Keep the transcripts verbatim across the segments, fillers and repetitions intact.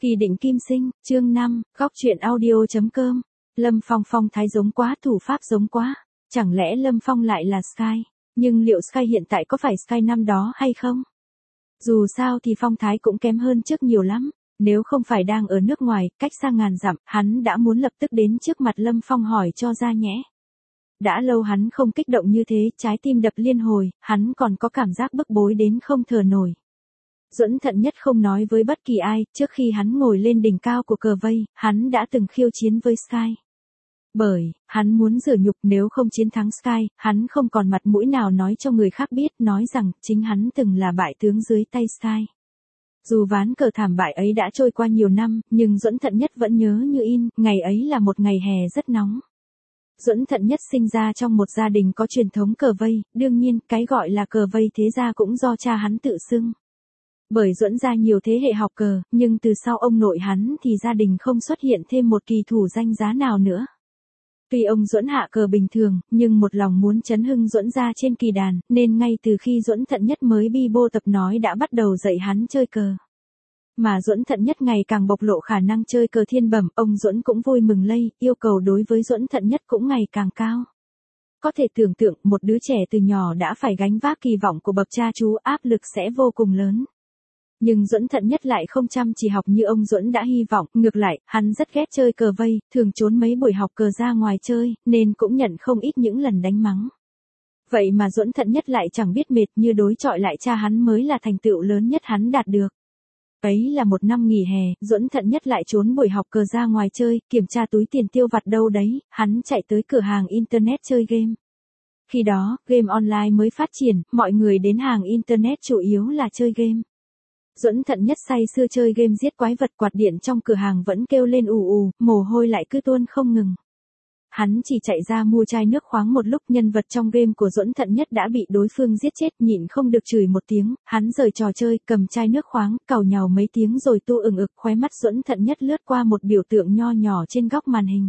Kỳ định kim sinh, chương năm, góc truyện audio chấm com. Lâm Phong phong thái giống quá, thủ pháp giống quá. Chẳng lẽ Lâm Phong lại là Sky? Nhưng liệu Sky hiện tại có phải Sky năm đó hay không? Dù sao thì phong thái cũng kém hơn trước nhiều lắm. Nếu không phải đang ở nước ngoài, cách xa ngàn dặm, hắn đã muốn lập tức đến trước mặt Lâm Phong hỏi cho ra nhẽ. Đã lâu hắn không kích động như thế, trái tim đập liên hồi, hắn còn có cảm giác bức bối đến không thở nổi. Duẫn Thận Nhất không nói với bất kỳ ai, trước khi hắn ngồi lên đỉnh cao của cờ vây, hắn đã từng khiêu chiến với Sky. Bởi, hắn muốn rửa nhục, nếu không chiến thắng Sky, hắn không còn mặt mũi nào nói cho người khác biết, nói rằng chính hắn từng là bại tướng dưới tay Sky. Dù ván cờ thảm bại ấy đã trôi qua nhiều năm, nhưng Duẫn Thận Nhất vẫn nhớ như in, ngày ấy là một ngày hè rất nóng. Duẫn Thận Nhất sinh ra trong một gia đình có truyền thống cờ vây, đương nhiên, cái gọi là cờ vây thế gia cũng do cha hắn tự xưng. Bởi Duẫn gia nhiều thế hệ học cờ, nhưng từ sau ông nội hắn thì gia đình không xuất hiện thêm một kỳ thủ danh giá nào nữa. Tuy ông Duẫn hạ cờ bình thường, nhưng một lòng muốn chấn hưng Duẫn gia trên kỳ đàn, nên ngay từ khi Duẫn Thận Nhất mới bi bô tập nói đã bắt đầu dạy hắn chơi cờ. Mà Duẫn Thận Nhất ngày càng bộc lộ khả năng chơi cờ thiên bẩm, ông Duẫn cũng vui mừng lây, yêu cầu đối với Duẫn Thận Nhất cũng ngày càng cao. Có thể tưởng tượng một đứa trẻ từ nhỏ đã phải gánh vác kỳ vọng của bậc cha chú, áp lực sẽ vô cùng lớn. Nhưng Duẫn Thận Nhất lại không chăm chỉ học như ông Duẫn đã hy vọng, ngược lại, hắn rất ghét chơi cờ vây, thường trốn mấy buổi học cờ ra ngoài chơi, nên cũng nhận không ít những lần đánh mắng. Vậy mà Duẫn Thận Nhất lại chẳng biết mệt, như đối chọi lại cha hắn mới là thành tựu lớn nhất hắn đạt được. Ấy là một năm nghỉ hè, Duẫn Thận Nhất lại trốn buổi học cờ ra ngoài chơi, kiểm tra túi tiền tiêu vặt đâu đấy, hắn chạy tới cửa hàng internet chơi game. Khi đó, game online mới phát triển, mọi người đến hàng internet chủ yếu là chơi game. Duẫn Thận Nhất say sưa chơi game giết quái vật, quạt điện trong cửa hàng vẫn kêu lên ù ù, mồ hôi lại cứ tuôn không ngừng. Hắn chỉ chạy ra mua chai nước khoáng một lúc, nhân vật trong game của Duẫn Thận Nhất đã bị đối phương giết chết, nhịn không được chửi một tiếng, hắn rời trò chơi, cầm chai nước khoáng, càu nhàu mấy tiếng rồi tu ừng ực, khóe mắt Duẫn Thận Nhất lướt qua một biểu tượng nho nhỏ trên góc màn hình.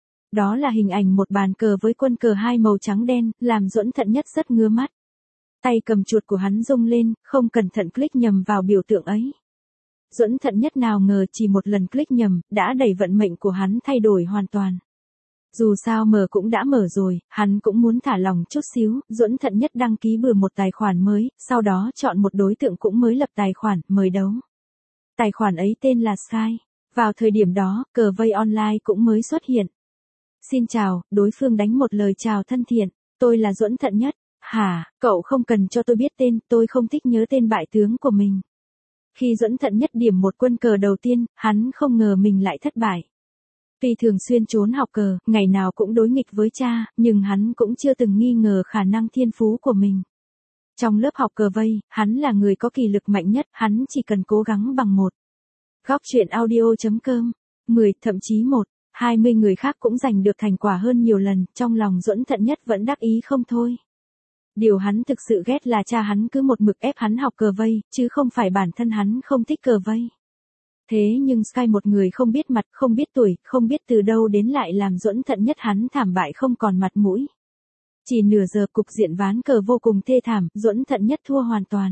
Đó là hình ảnh một bàn cờ với quân cờ hai màu trắng đen, làm Duẫn Thận Nhất rất ngứa mắt. Tay cầm chuột của hắn rung lên, không cẩn thận click nhầm vào biểu tượng ấy. Duẫn Thận Nhất nào ngờ chỉ một lần click nhầm, đã đẩy vận mệnh của hắn thay đổi hoàn toàn. Dù sao mở cũng đã mở rồi, hắn cũng muốn thả lòng chút xíu, Duẫn Thận Nhất đăng ký bừa một tài khoản mới, sau đó chọn một đối tượng cũng mới lập tài khoản, mời đấu. Tài khoản ấy tên là Sky. Vào thời điểm đó, cờ vây online cũng mới xuất hiện. Xin chào, đối phương đánh một lời chào thân thiện, tôi là Duẫn Thận Nhất. Hả, cậu không cần cho tôi biết tên, tôi không thích nhớ tên bại tướng của mình. Khi Duẫn Thận Nhất điểm một quân cờ đầu tiên, hắn không ngờ mình lại thất bại. Tuy thường xuyên trốn học cờ, ngày nào cũng đối nghịch với cha, nhưng hắn cũng chưa từng nghi ngờ khả năng thiên phú của mình. Trong lớp học cờ vây, hắn là người có kỳ lực mạnh nhất, hắn chỉ cần cố gắng bằng một. Góc truyện audio chấm com, mười, thậm chí một, hai mươi người khác cũng giành được thành quả hơn nhiều lần, trong lòng Duẫn Thận Nhất vẫn đắc ý không thôi. Điều hắn thực sự ghét là cha hắn cứ một mực ép hắn học cờ vây, chứ không phải bản thân hắn không thích cờ vây. Thế nhưng Sky, một người không biết mặt, không biết tuổi, không biết từ đâu đến, lại làm Duẫn Thận Nhất hắn thảm bại không còn mặt mũi. Chỉ nửa giờ cục diện ván cờ vô cùng thê thảm, Duẫn Thận Nhất thua hoàn toàn.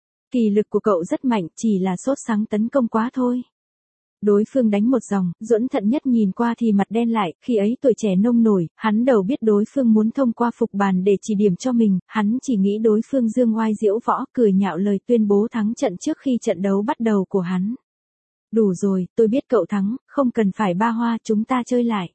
Kỳ lực của cậu rất mạnh, chỉ là sốt sắng tấn công quá thôi. Đối phương đánh một dòng, Duẫn Thận Nhất nhìn qua thì mặt đen lại, khi ấy tuổi trẻ nông nổi, hắn đầu biết đối phương muốn thông qua phục bàn để chỉ điểm cho mình, hắn chỉ nghĩ đối phương dương oai diễu võ, cười nhạo lời tuyên bố thắng trận trước khi trận đấu bắt đầu của hắn. Đủ rồi, tôi biết cậu thắng, không cần phải ba hoa, chúng ta chơi lại.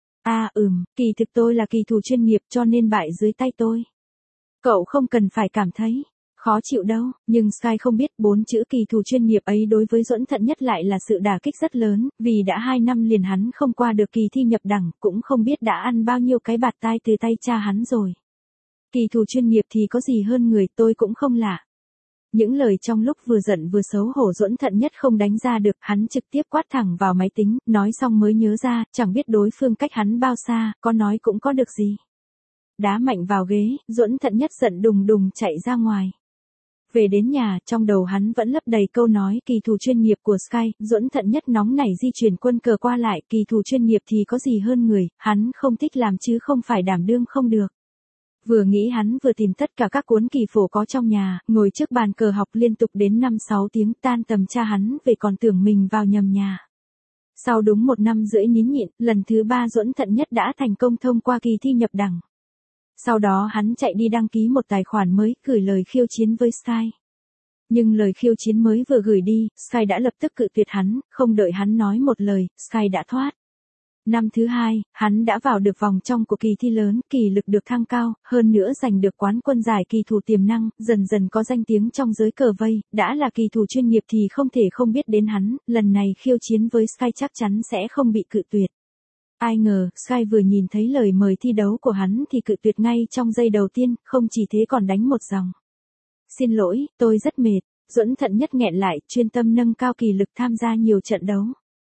À ừm, kỳ thực tôi là kỳ thủ chuyên nghiệp cho nên bại dưới tay tôi. Cậu không cần phải cảm thấy khó chịu đâu, nhưng Sky không biết bốn chữ kỳ thủ chuyên nghiệp ấy đối với Duẫn Thận Nhất lại là sự đả kích rất lớn, vì đã hai năm liền hắn không qua được kỳ thi nhập đẳng, cũng không biết đã ăn bao nhiêu cái bạt tai từ tay cha hắn rồi. Kỳ thủ chuyên nghiệp thì có gì hơn người, tôi cũng không lạ. Những lời trong lúc vừa giận vừa xấu hổ Duẫn Thận Nhất không đánh ra được, hắn trực tiếp quát thẳng vào máy tính, nói xong mới nhớ ra, chẳng biết đối phương cách hắn bao xa, có nói cũng có được gì. Đá mạnh vào ghế, Duẫn Thận Nhất giận đùng đùng chạy ra ngoài. Về đến nhà, trong đầu hắn vẫn lấp đầy câu nói kỳ thủ chuyên nghiệp của Sky, Duẫn Thận Nhất nóng nảy di chuyển quân cờ qua lại, kỳ thủ chuyên nghiệp thì có gì hơn người, hắn không thích làm chứ không phải đảm đương không được. Vừa nghĩ hắn vừa tìm tất cả các cuốn kỳ phổ có trong nhà, ngồi trước bàn cờ học liên tục đến năm sáu tiếng, tan tầm cha hắn về còn tưởng mình vào nhầm nhà. Sau đúng một năm rưỡi nín nhịn, lần thứ ba Duẫn Thận Nhất đã thành công thông qua kỳ thi nhập đẳng. Sau đó hắn chạy đi đăng ký một tài khoản mới, gửi lời khiêu chiến với Sky. Nhưng lời khiêu chiến mới vừa gửi đi, Sky đã lập tức cự tuyệt hắn, không đợi hắn nói một lời, Sky đã thoát. Năm thứ hai, hắn đã vào được vòng trong của kỳ thi lớn, kỳ lực được thăng cao, hơn nữa giành được quán quân giải kỳ thủ tiềm năng, dần dần có danh tiếng trong giới cờ vây, đã là kỳ thủ chuyên nghiệp thì không thể không biết đến hắn, lần này khiêu chiến với Sky chắc chắn sẽ không bị cự tuyệt. Ai ngờ, Sky vừa nhìn thấy lời mời thi đấu của hắn thì cự tuyệt ngay trong giây đầu tiên, không chỉ thế còn đánh một dòng. Xin lỗi, tôi rất mệt. Duẫn Thận Nhất nghẹn lại, chuyên tâm nâng cao kỳ lực tham gia nhiều trận đấu.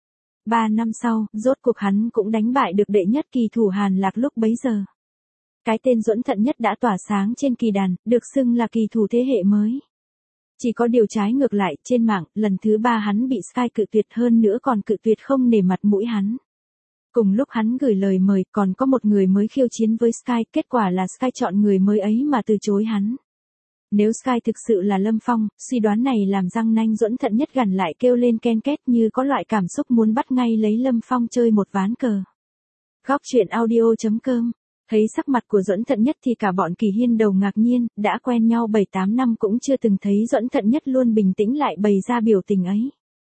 Ba năm sau, rốt cuộc hắn cũng đánh bại được đệ nhất kỳ thủ Hàn Lạc lúc bấy giờ. Cái tên Duẫn Thận Nhất đã tỏa sáng trên kỳ đàn, được xưng là kỳ thủ thế hệ mới. Chỉ có điều trái ngược lại, trên mạng, lần thứ ba hắn bị Sky cự tuyệt, hơn nữa còn cự tuyệt không nể mặt mũi hắn. Cùng lúc hắn gửi lời mời, còn có một người mới khiêu chiến với Sky, kết quả là Sky chọn người mới ấy mà từ chối hắn. Nếu Sky thực sự là Lâm Phong, suy đoán này làm răng nanh Duẫn Thận Nhất gằn lại kêu lên ken két như có loại cảm xúc muốn bắt ngay lấy Lâm Phong chơi một ván cờ. Góc truyện audio chấm com. Thấy sắc mặt của Duẫn Thận Nhất thì cả bọn Kỳ Hiên đầu ngạc nhiên, đã quen nhau bảy tám năm cũng chưa từng thấy Duẫn Thận Nhất luôn bình tĩnh lại bày ra biểu tình ấy.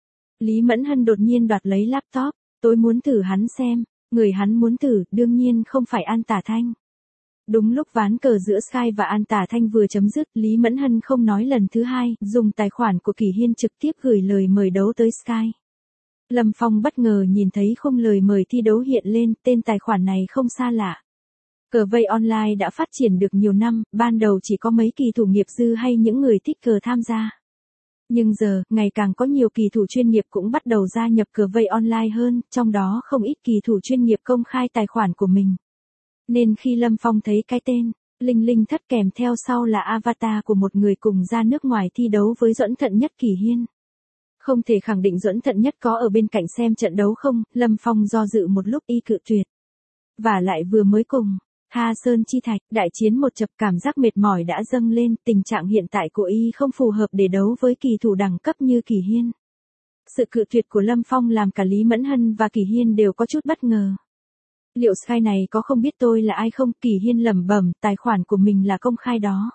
Lý Mẫn Hân đột nhiên đoạt lấy laptop, tôi muốn thử hắn xem, người hắn muốn thử đương nhiên không phải An Tả Thanh. Đúng lúc ván cờ giữa Sky và An Tả Thanh vừa chấm dứt, Lý Mẫn Hân không nói lần thứ hai, dùng tài khoản của Kỳ Hiên trực tiếp gửi lời mời đấu tới Sky. Lâm Phong bất ngờ nhìn thấy khung lời mời thi đấu hiện lên, tên tài khoản này không xa lạ. Cờ vây online đã phát triển được nhiều năm, ban đầu chỉ có mấy kỳ thủ nghiệp dư hay những người thích cờ tham gia. Nhưng giờ, ngày càng có nhiều kỳ thủ chuyên nghiệp cũng bắt đầu gia nhập cờ vây online hơn, trong đó không ít kỳ thủ chuyên nghiệp công khai tài khoản của mình. Nên khi Lâm Phong thấy cái tên Linh Linh Thất kèm theo sau là avatar của một người cùng ra nước ngoài thi đấu với Duẫn Thận Nhất Kỳ Hiên. Không thể khẳng định Duẫn Thận Nhất có ở bên cạnh xem trận đấu không, Lâm Phong do dự một lúc y cự tuyệt. Và lại vừa mới cùng Tha Sơn Chi Thạch đại chiến một chập, cảm giác mệt mỏi đã dâng lên, tình trạng hiện tại của y không phù hợp để đấu với kỳ thủ đẳng cấp như Kỳ Hiên. Sự cự tuyệt của Lâm Phong làm cả Lý Mẫn Hân và Kỳ Hiên đều có chút bất ngờ. Liệu Sky này có không biết tôi là ai không? Kỳ Hiên lẩm bẩm, tài khoản của mình là công khai đó.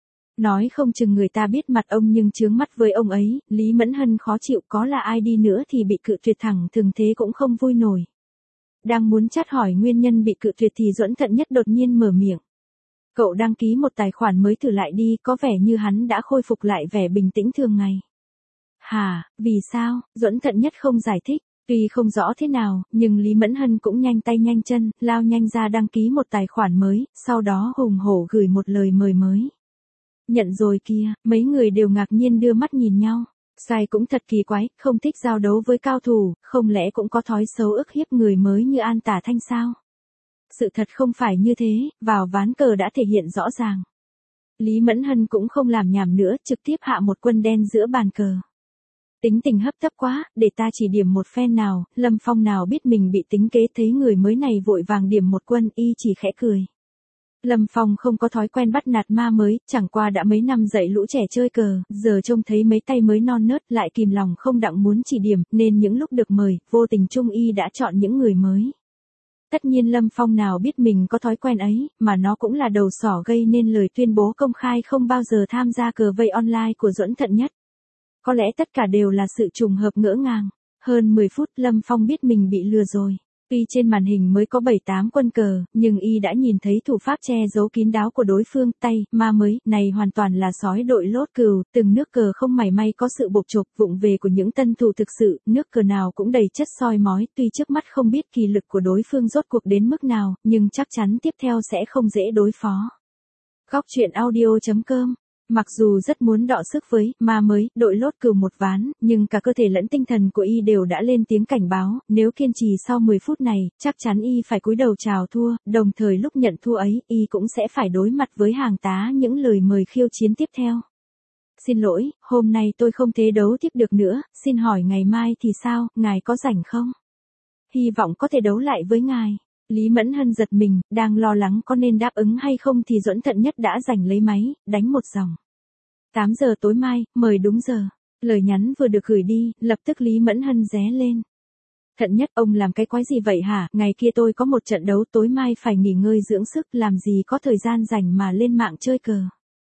Nói không chừng người ta biết mặt ông nhưng chướng mắt với ông ấy, Lý Mẫn Hân khó chịu, có là ai đi nữa thì bị cự tuyệt thẳng thường thế cũng không vui nổi. Đang muốn chát hỏi nguyên nhân bị cự tuyệt thì Duẫn Thận Nhất đột nhiên mở miệng. Cậu đăng ký một tài khoản mới thử lại đi, có vẻ như hắn đã khôi phục lại vẻ bình tĩnh thường ngày. Hả, vì sao? Duẫn Thận Nhất không giải thích. Tuy không rõ thế nào, nhưng Lý Mẫn Hân cũng nhanh tay nhanh chân, lao nhanh ra đăng ký một tài khoản mới, sau đó hùng hổ gửi một lời mời mới. Nhận rồi kia, mấy người đều ngạc nhiên đưa mắt nhìn nhau. Sky cũng thật kỳ quái, không thích giao đấu với cao thủ, không lẽ cũng có thói xấu ức hiếp người mới như An Tả Thanh sao? Sự thật không phải như thế, vào ván cờ đã thể hiện rõ ràng. Lý Mẫn Hân cũng không làm nhảm nữa, trực tiếp hạ một quân đen giữa bàn cờ. Tính tình hấp tấp quá, để ta chỉ điểm một phen nào, Lâm Phong nào biết mình bị tính kế, thấy người mới này vội vàng điểm một quân, y chỉ khẽ cười. Lâm Phong không có thói quen bắt nạt ma mới, chẳng qua đã mấy năm dạy lũ trẻ chơi cờ, giờ trông thấy mấy tay mới non nớt lại kìm lòng không đặng muốn chỉ điểm, nên những lúc được mời, vô tình chung y đã chọn những người mới. Tất nhiên Lâm Phong nào biết mình có thói quen ấy, mà nó cũng là đầu sỏ gây nên lời tuyên bố công khai không bao giờ tham gia cờ vây online của Duẫn Thận Nhất. Có lẽ tất cả đều là sự trùng hợp ngỡ ngàng. Hơn mười phút Lâm Phong biết mình bị lừa rồi. Tuy trên màn hình mới có bảy tám quân cờ, nhưng y đã nhìn thấy thủ pháp che giấu kín đáo của đối phương, tay, ma mới, này hoàn toàn là sói đội lốt cừu, từng nước cờ không mảy may có sự bộc chộp vụng về của những tân thủ thực sự, nước cờ nào cũng đầy chất soi mói, tuy trước mắt không biết kỳ lực của đối phương rốt cuộc đến mức nào, nhưng chắc chắn tiếp theo sẽ không dễ đối phó. Góc truyện audio chấm com. Mặc dù rất muốn đọ sức với ma mới, đội lốt cừu một ván, nhưng cả cơ thể lẫn tinh thần của y đều đã lên tiếng cảnh báo, nếu kiên trì sau mười phút này, chắc chắn y phải cúi đầu chào thua, đồng thời lúc nhận thua ấy, y cũng sẽ phải đối mặt với hàng tá những lời mời khiêu chiến tiếp theo. Xin lỗi, hôm nay tôi không thể đấu tiếp được nữa, xin hỏi ngày mai thì sao, ngài có rảnh không? Hy vọng có thể đấu lại với ngài. Lý Mẫn Hân giật mình, đang lo lắng có nên đáp ứng hay không thì Duẫn Thận Nhất đã giành lấy máy, đánh một dòng. tám giờ tối mai, mời đúng giờ. Lời nhắn vừa được gửi đi, lập tức Lý Mẫn Hân ré lên. Thận Nhất, ông làm cái quái gì vậy hả? Ngày kia tôi có một trận đấu, tối mai phải nghỉ ngơi dưỡng sức, làm gì có thời gian rảnh mà lên mạng chơi cờ.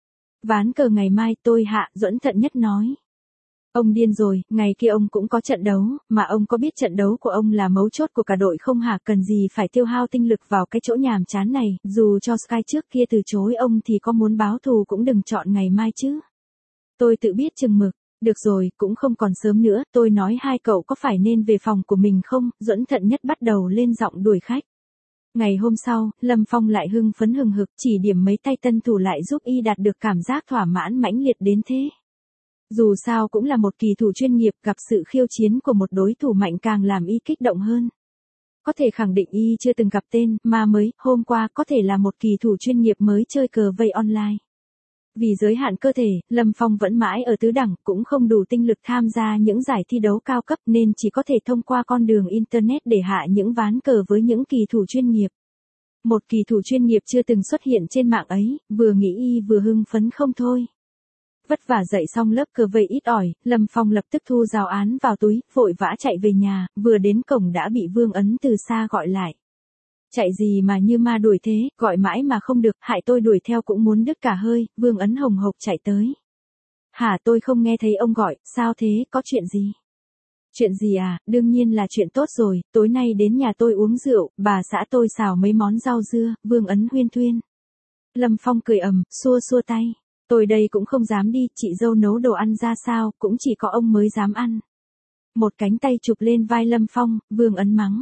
Ván cờ ngày mai tôi hạ, Duẫn Thận Nhất nói. Ông điên rồi, ngày kia ông cũng có trận đấu, mà ông có biết trận đấu của ông là mấu chốt của cả đội không hả? Cần gì phải tiêu hao tinh lực vào cái chỗ nhàm chán này, dù cho Sky trước kia từ chối ông thì có muốn báo thù cũng đừng chọn ngày mai chứ. Tôi tự biết chừng mực. Được rồi, cũng không còn sớm nữa, tôi nói hai cậu có phải nên về phòng của mình không? Duẫn Thận Nhất bắt đầu lên giọng đuổi khách. Ngày hôm sau, Lâm Phong lại hưng phấn hừng hực, chỉ điểm mấy tay tân thủ lại giúp y đạt được cảm giác thỏa mãn mãnh liệt đến thế. Dù sao cũng là một kỳ thủ chuyên nghiệp, gặp sự khiêu chiến của một đối thủ mạnh càng làm y kích động hơn. Có thể khẳng định y chưa từng gặp tên ma mới, hôm qua có thể là một kỳ thủ chuyên nghiệp mới chơi cờ vây online. Vì giới hạn cơ thể, Lâm Phong vẫn mãi ở tứ đẳng, cũng không đủ tinh lực tham gia những giải thi đấu cao cấp nên chỉ có thể thông qua con đường Internet để hạ những ván cờ với những kỳ thủ chuyên nghiệp. Một kỳ thủ chuyên nghiệp chưa từng xuất hiện trên mạng ấy, vừa nghĩ y vừa hưng phấn không thôi. Vất vả dạy xong lớp cờ vây ít ỏi, Lâm Phong lập tức thu giáo án vào túi, vội vã chạy về nhà, vừa đến cổng đã bị Vương Ấn từ xa gọi lại. Chạy gì mà như ma đuổi thế, gọi mãi mà không được, hại tôi đuổi theo cũng muốn đứt cả hơi. Vương Ấn hồng hộc chạy tới. Hả, tôi không nghe thấy ông gọi, sao thế, có chuyện gì? Chuyện gì à, đương nhiên là chuyện tốt rồi, tối nay đến nhà tôi uống rượu, bà xã tôi xào mấy món rau dưa. Vương Ấn huyên thuyên. Lâm Phong cười ầm, xua xua tay. Tôi đây cũng không dám đi, chị dâu nấu đồ ăn ra sao, cũng chỉ có ông mới dám ăn. Một cánh tay chụp lên vai Lâm Phong, Vương Ấn mắng.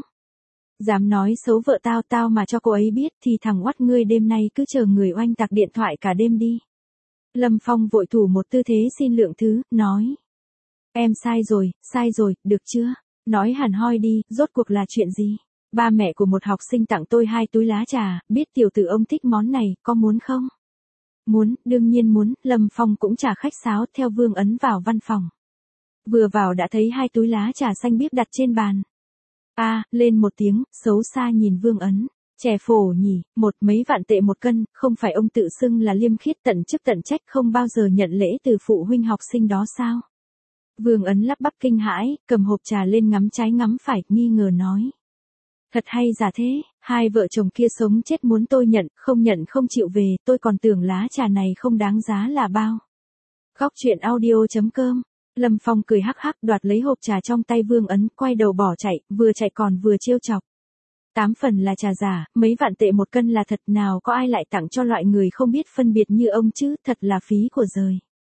Dám nói xấu vợ tao tao mà cho cô ấy biết thì thằng oắt ngươi đêm nay cứ chờ người oanh tạc điện thoại cả đêm đi. Lâm Phong vội thủ một tư thế xin lượng thứ, nói. Em sai rồi, sai rồi, được chưa? Nói hẳn hoi đi, rốt cuộc là chuyện gì? Ba mẹ của một học sinh tặng tôi hai túi lá trà, biết tiểu tử ông thích món này, có muốn không? Muốn, đương nhiên muốn, Lâm Phong cũng chả khách sáo theo Vương Ấn vào văn phòng. Vừa vào đã thấy hai túi lá trà xanh biếc đặt trên bàn. A, à, lên một tiếng, xấu xa nhìn Vương Ấn. Trẻ phổ nhỉ, một mấy vạn tệ một cân, không phải ông tự xưng là liêm khiết tận chức tận trách không bao giờ nhận lễ từ phụ huynh học sinh đó sao? Vương Ấn lắp bắp kinh hãi, cầm hộp trà lên ngắm trái ngắm phải, nghi ngờ nói. Thật hay giả thế, hai vợ chồng kia sống chết muốn tôi nhận, không nhận không chịu về, tôi còn tưởng lá trà này không đáng giá là bao. Góc truyện audio chấm com. Lâm Phong cười hắc hắc đoạt lấy hộp trà trong tay Vương Ấn, quay đầu bỏ chạy, vừa chạy còn vừa trêu chọc. Tám phần là trà giả, mấy vạn tệ một cân là thật, nào có ai lại tặng cho loại người không biết phân biệt như ông chứ, thật là phí của giời.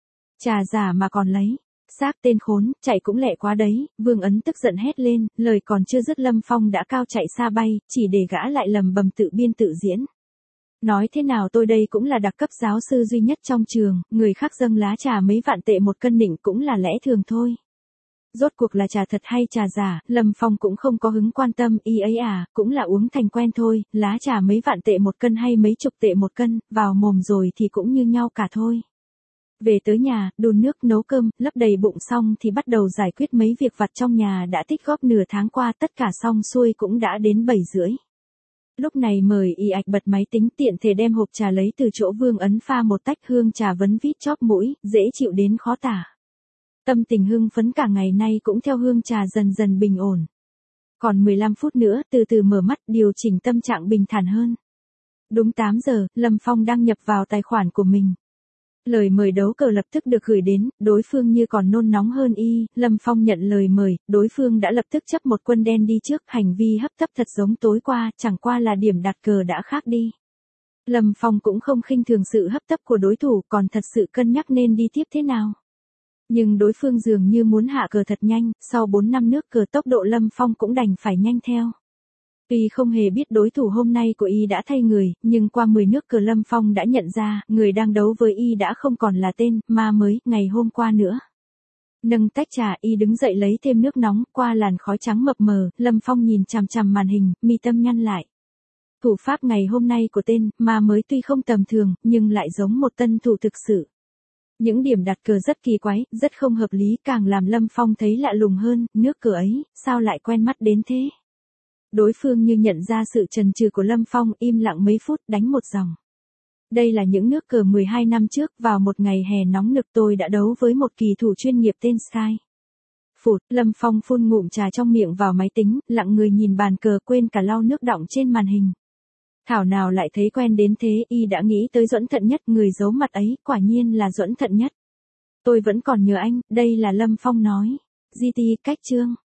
Trà giả mà còn lấy. Xác tên khốn, chạy cũng lẹ quá đấy. Vương Ấn tức giận hét lên, lời còn chưa dứt Lâm Phong đã cao chạy xa bay, chỉ để gã lại lầm bầm tự biên tự diễn. Nói thế nào tôi đây cũng là đặc cấp giáo sư duy nhất trong trường, người khác dâng lá trà mấy vạn tệ một cân nịnh cũng là lẽ thường thôi. Rốt cuộc là trà thật hay trà giả, Lâm Phong cũng không có hứng quan tâm, y ấy à, cũng là uống thành quen thôi, lá trà mấy vạn tệ một cân hay mấy chục tệ một cân, vào mồm rồi thì cũng như nhau cả thôi. Về tới nhà, đun nước nấu cơm, lấp đầy bụng xong thì bắt đầu giải quyết mấy việc vặt trong nhà đã tích góp nửa tháng qua, tất cả xong xuôi cũng đã đến bảy rưỡi. Lúc này mời y ạch bật máy tính tiện thể đem hộp trà lấy từ chỗ Vương Ấn pha một tách hương trà vấn vít chóp mũi, dễ chịu đến khó tả. Tâm tình hưng phấn cả ngày nay cũng theo hương trà dần dần bình ổn. Còn mười lăm phút nữa, từ từ mở mắt điều chỉnh tâm trạng bình thản hơn. Đúng tám giờ, Lâm Phong đăng nhập vào tài khoản của mình. Lời mời đấu cờ lập tức được gửi đến, đối phương như còn nôn nóng hơn y, Lâm Phong nhận lời mời, đối phương đã lập tức chấp một quân đen đi trước, hành vi hấp tấp thật giống tối qua, chẳng qua là điểm đặt cờ đã khác đi. Lâm Phong cũng không khinh thường sự hấp tấp của đối thủ, còn thật sự cân nhắc nên đi tiếp thế nào. Nhưng đối phương dường như muốn hạ cờ thật nhanh, sau bốn năm nước cờ tốc độ Lâm Phong cũng đành phải nhanh theo. Tuy không hề biết đối thủ hôm nay của y đã thay người, nhưng qua mười nước cờ Lâm Phong đã nhận ra, người đang đấu với y đã không còn là tên ma mới ngày hôm qua nữa. Nâng tách trà, y đứng dậy lấy thêm nước nóng, qua làn khói trắng mập mờ, Lâm Phong nhìn chằm chằm màn hình, mi tâm nhăn lại. Thủ pháp ngày hôm nay của tên ma mới tuy không tầm thường, nhưng lại giống một tân thủ thực sự. Những điểm đặt cờ rất kỳ quái, rất không hợp lý, càng làm Lâm Phong thấy lạ lùng hơn, nước cờ ấy, sao lại quen mắt đến thế? Đối phương như nhận ra sự chần chừ của Lâm Phong, im lặng mấy phút, đánh một dòng. Đây là những nước cờ mười hai năm trước, vào một ngày hè nóng nực tôi đã đấu với một kỳ thủ chuyên nghiệp tên Sky. Phụt, Lâm Phong phun ngụm trà trong miệng vào máy tính, lặng người nhìn bàn cờ, quên cả lau nước đọng trên màn hình. Thảo nào lại thấy quen đến thế, y đã nghĩ tới Duẫn Thận Nhất, người giấu mặt ấy, quả nhiên là Duẫn Thận Nhất. Tôi vẫn còn nhớ anh, đây là Lâm Phong nói. giê tê, cách chương.